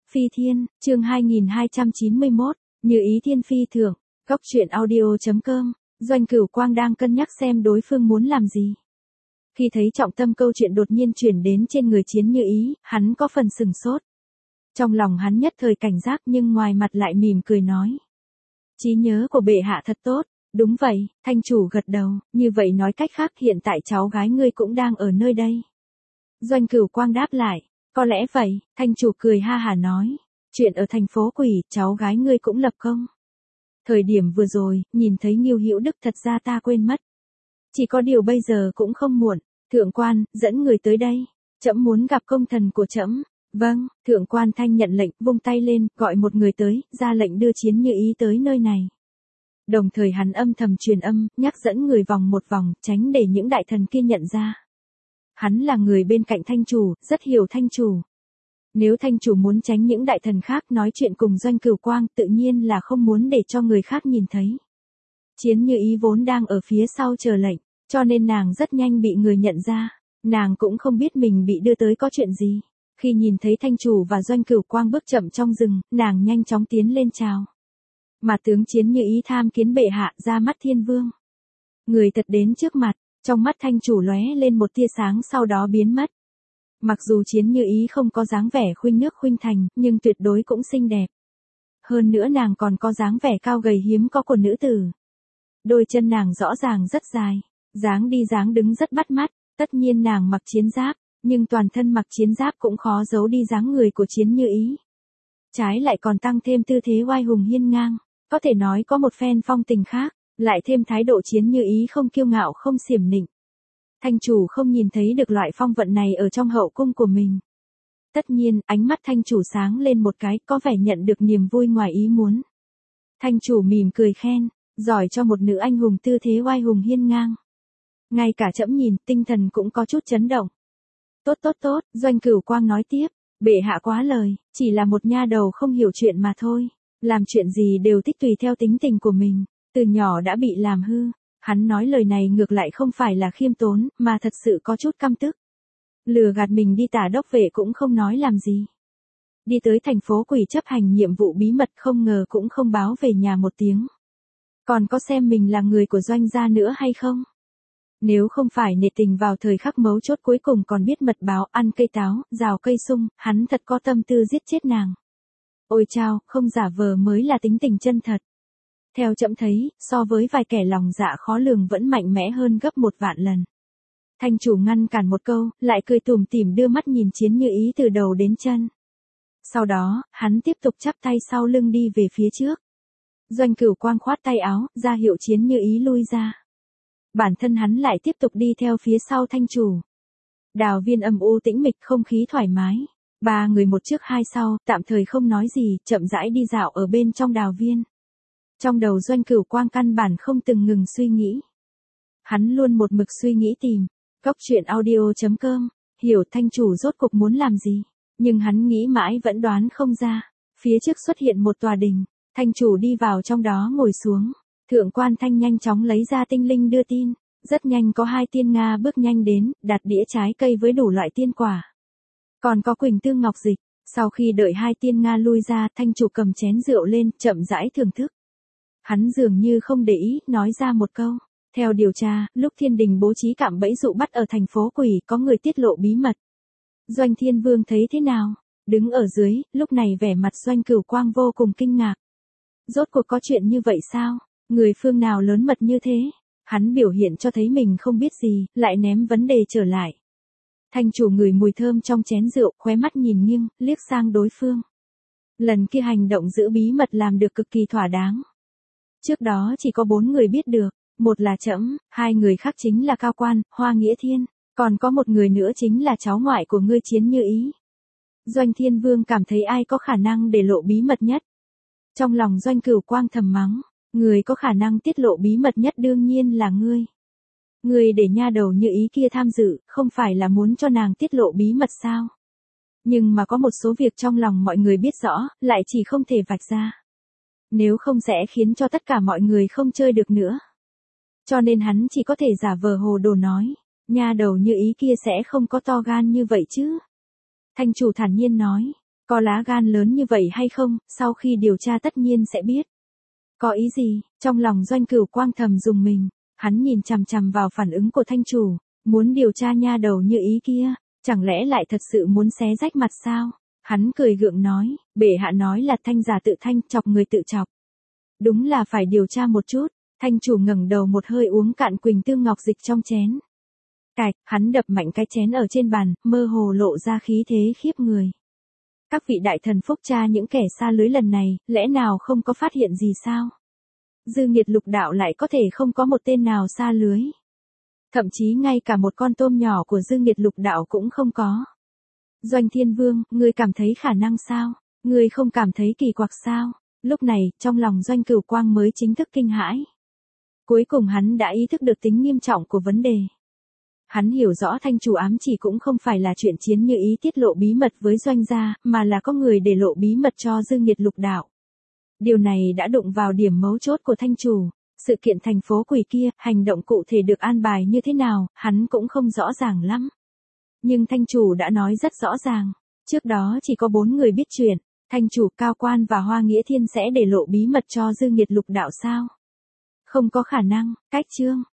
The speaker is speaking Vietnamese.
Phi Thiên, chương 2291, Như ý thiên phi thưởng, Góc truyện audio.com, Doanh Cửu Quang đang cân nhắc xem đối phương muốn làm gì. Khi thấy trọng tâm câu chuyện đột nhiên chuyển đến trên người Chiến Như ý, hắn có phần sừng sốt. Trong lòng hắn nhất thời cảnh giác nhưng ngoài mặt lại mỉm cười nói. Trí nhớ của bệ hạ thật tốt, đúng vậy, thanh chủ gật đầu, như vậy nói cách khác hiện tại cháu gái ngươi cũng đang ở nơi đây. Doanh Cửu Quang đáp lại, có lẽ vậy, thanh chủ cười ha hả nói, chuyện ở thành phố Quỷ, cháu gái ngươi cũng lập công. Thời điểm vừa rồi, nhìn thấy Ngưu Hữu Đức thật ra ta quên mất. Chỉ có điều bây giờ cũng không muộn, thượng quan, dẫn người tới đây, trẫm muốn gặp công thần của trẫm. Vâng, thượng quan Thanh nhận lệnh, vung tay lên, gọi một người tới, ra lệnh đưa Chiến Như ý tới nơi này. Đồng thời hắn âm thầm truyền âm, nhắc dẫn người vòng một vòng, tránh để những đại thần kia nhận ra. Hắn là người bên cạnh thanh chủ, rất hiểu thanh chủ. Nếu thanh chủ muốn tránh những đại thần khác nói chuyện cùng Doanh Cửu Quang, tự nhiên là không muốn để cho người khác nhìn thấy. Chiến Như ý vốn đang ở phía sau chờ lệnh, cho nên nàng rất nhanh bị người nhận ra. Nàng cũng không biết mình bị đưa tới có chuyện gì. Khi nhìn thấy thanh chủ và Doanh Cửu Quang bước chậm trong rừng, nàng nhanh chóng tiến lên chào. Mà tướng Chiến Như ý tham kiến bệ hạ, ra mắt thiên vương. Người thật đến trước mặt, trong mắt thanh chủ lóe lên một tia sáng sau đó biến mất. Mặc dù Chiến Như ý không có dáng vẻ khuynh nước khuynh thành, nhưng tuyệt đối cũng xinh đẹp. Hơn nữa nàng còn có dáng vẻ cao gầy hiếm có của nữ tử. Đôi chân nàng rõ ràng rất dài, dáng đi dáng đứng rất bắt mắt, tất nhiên nàng mặc chiến giáp, nhưng toàn thân mặc chiến giáp cũng khó giấu đi dáng người của Chiến Như ý. Trái lại còn tăng thêm tư thế oai hùng hiên ngang, có thể nói có một phen phong tình khác, lại thêm thái độ Chiến Như ý không kiêu ngạo không xiểm nịnh. Thanh chủ không nhìn thấy được loại phong vận này ở trong hậu cung của mình. Tất nhiên, ánh mắt thanh chủ sáng lên một cái, có vẻ nhận được niềm vui ngoài ý muốn. Thanh chủ mỉm cười khen, giỏi cho một nữ anh hùng tư thế oai hùng hiên ngang. Ngay cả trẫm nhìn, tinh thần cũng có chút chấn động. Tốt, Doanh Cửu Quang nói tiếp, bệ hạ quá lời, chỉ là một nha đầu không hiểu chuyện mà thôi. Làm chuyện gì đều thích tùy theo tính tình của mình, từ nhỏ đã bị làm hư. Hắn nói lời này ngược lại không phải là khiêm tốn, mà thật sự có chút căm tức. Lừa gạt mình đi tả đốc vệ cũng không nói làm gì. Đi tới thành phố Quỷ chấp hành nhiệm vụ bí mật không ngờ cũng không báo về nhà một tiếng. Còn có xem mình là người của Doanh gia nữa hay không? Nếu không phải nể tình vào thời khắc mấu chốt cuối cùng còn biết mật báo ăn cây táo, rào cây sung, hắn thật có tâm tư giết chết nàng. Ôi chao, không giả vờ mới là tính tình chân thật. Theo trẫm thấy, so với vài kẻ lòng dạ khó lường vẫn mạnh mẽ hơn gấp 1.000.000 lần. Thanh chủ ngăn cản một câu, lại cười tủm tỉm đưa mắt nhìn Chiến Như ý từ đầu đến chân. Sau đó, hắn tiếp tục chắp tay sau lưng đi về phía trước. Doanh Cửu Quang khoát tay áo, ra hiệu Chiến Như ý lui ra. Bản thân hắn lại tiếp tục đi theo phía sau thanh chủ. Đào viên âm u tĩnh mịch, không khí thoải mái. Ba người một trước hai sau, tạm thời không nói gì, chậm rãi đi dạo ở bên trong đào viên. Trong đầu Doanh Cửu Quang căn bản không từng ngừng suy nghĩ. Hắn luôn một mực suy nghĩ tìm. Góc truyện audio.com, hiểu thanh chủ rốt cục muốn làm gì. Nhưng hắn nghĩ mãi vẫn đoán không ra. Phía trước xuất hiện một tòa đình. Thanh chủ đi vào trong đó ngồi xuống. Thượng quan Thanh nhanh chóng lấy ra tinh linh đưa tin. Rất nhanh có 2 tiên Nga bước nhanh đến, đặt đĩa trái cây với đủ loại tiên quả. Còn có Quỳnh Tương Ngọc Dịch. Sau khi đợi 2 tiên Nga lui ra, thanh chủ cầm chén rượu lên, chậm rãi thưởng thức. Hắn dường như không để ý, nói ra một câu. Theo điều tra, lúc thiên đình bố trí cạm bẫy dụ bắt ở thành phố Quỷ, có người tiết lộ bí mật. Doanh Thiên Vương thấy thế nào? Đứng ở dưới, lúc này vẻ mặt Doanh Cửu Quang vô cùng kinh ngạc. Rốt cuộc có chuyện như vậy sao? Người phương nào lớn mật như thế? Hắn biểu hiện cho thấy mình không biết gì, lại ném vấn đề trở lại. Thanh chủ ngửi mùi thơm trong chén rượu, khóe mắt nhìn nghiêng, liếc sang đối phương. Lần kia hành động giữ bí mật làm được cực kỳ thỏa đáng. Trước đó chỉ có 4 người biết được, một là trẫm, 2 người khác chính là Cao Quan, Hoa Nghĩa Thiên, còn có một người nữa chính là cháu ngoại của ngươi Chiến Như ý. Doanh Thiên Vương cảm thấy ai có khả năng để lộ bí mật nhất. Trong lòng Doanh Cửu Quang thầm mắng, người có khả năng tiết lộ bí mật nhất đương nhiên là ngươi. Ngươi để nha đầu Như ý kia tham dự, không phải là muốn cho nàng tiết lộ bí mật sao? Nhưng mà có một số việc trong lòng mọi người biết rõ, lại chỉ không thể vạch ra. Nếu không sẽ khiến cho tất cả mọi người không chơi được nữa. Cho nên hắn chỉ có thể giả vờ hồ đồ nói, nha đầu Như ý kia sẽ không có to gan như vậy chứ. Thanh chủ thản nhiên nói, Có lá gan lớn như vậy hay không, sau khi điều tra tất nhiên sẽ biết. Có ý gì, trong lòng Doanh Cửu Quang thầm dùng mình, hắn nhìn chằm chằm vào phản ứng của thanh chủ, muốn điều tra nha đầu như ý kia, chẳng lẽ lại thật sự muốn xé rách mặt sao? Hắn cười gượng nói, bệ hạ nói là thanh giả tự thanh, chọc người tự chọc. Đúng là phải điều tra một chút, thanh chủ ngẩng đầu một hơi uống cạn quỳnh tương ngọc dịch trong chén. Cạch, hắn đập mạnh cái chén ở trên bàn, mơ hồ lộ ra khí thế khiếp người. Các vị đại thần phúc tra những kẻ xa lưới lần này, lẽ nào không có phát hiện gì sao? Dư nghiệt lục đạo lại có thể không có một tên nào xa lưới. Thậm chí ngay cả một con tôm nhỏ của dư nghiệt lục đạo cũng không có. Doanh Thiên Vương, ngươi cảm thấy khả năng sao? Ngươi không cảm thấy kỳ quặc sao? Lúc này, trong lòng Doanh Cửu Quang mới chính thức kinh hãi. Cuối cùng hắn đã ý thức được tính nghiêm trọng của vấn đề. Hắn hiểu rõ thanh chủ ám chỉ cũng không phải là chuyện chiến như ý tiết lộ bí mật với Doanh gia, mà là có người để lộ bí mật cho dư nghiệt lục đạo. Điều này đã đụng vào điểm mấu chốt của thanh chủ. Sự kiện thành phố quỷ kia, hành động cụ thể được an bài như thế nào, hắn cũng không rõ ràng lắm. Nhưng thanh chủ đã nói rất rõ ràng. Trước đó chỉ có 4 người biết chuyện. Thanh chủ, Cao Quan và Hoa Nghĩa Thiên sẽ để lộ bí mật cho dư nghiệt lục đạo sao? Không có khả năng. Cách chương.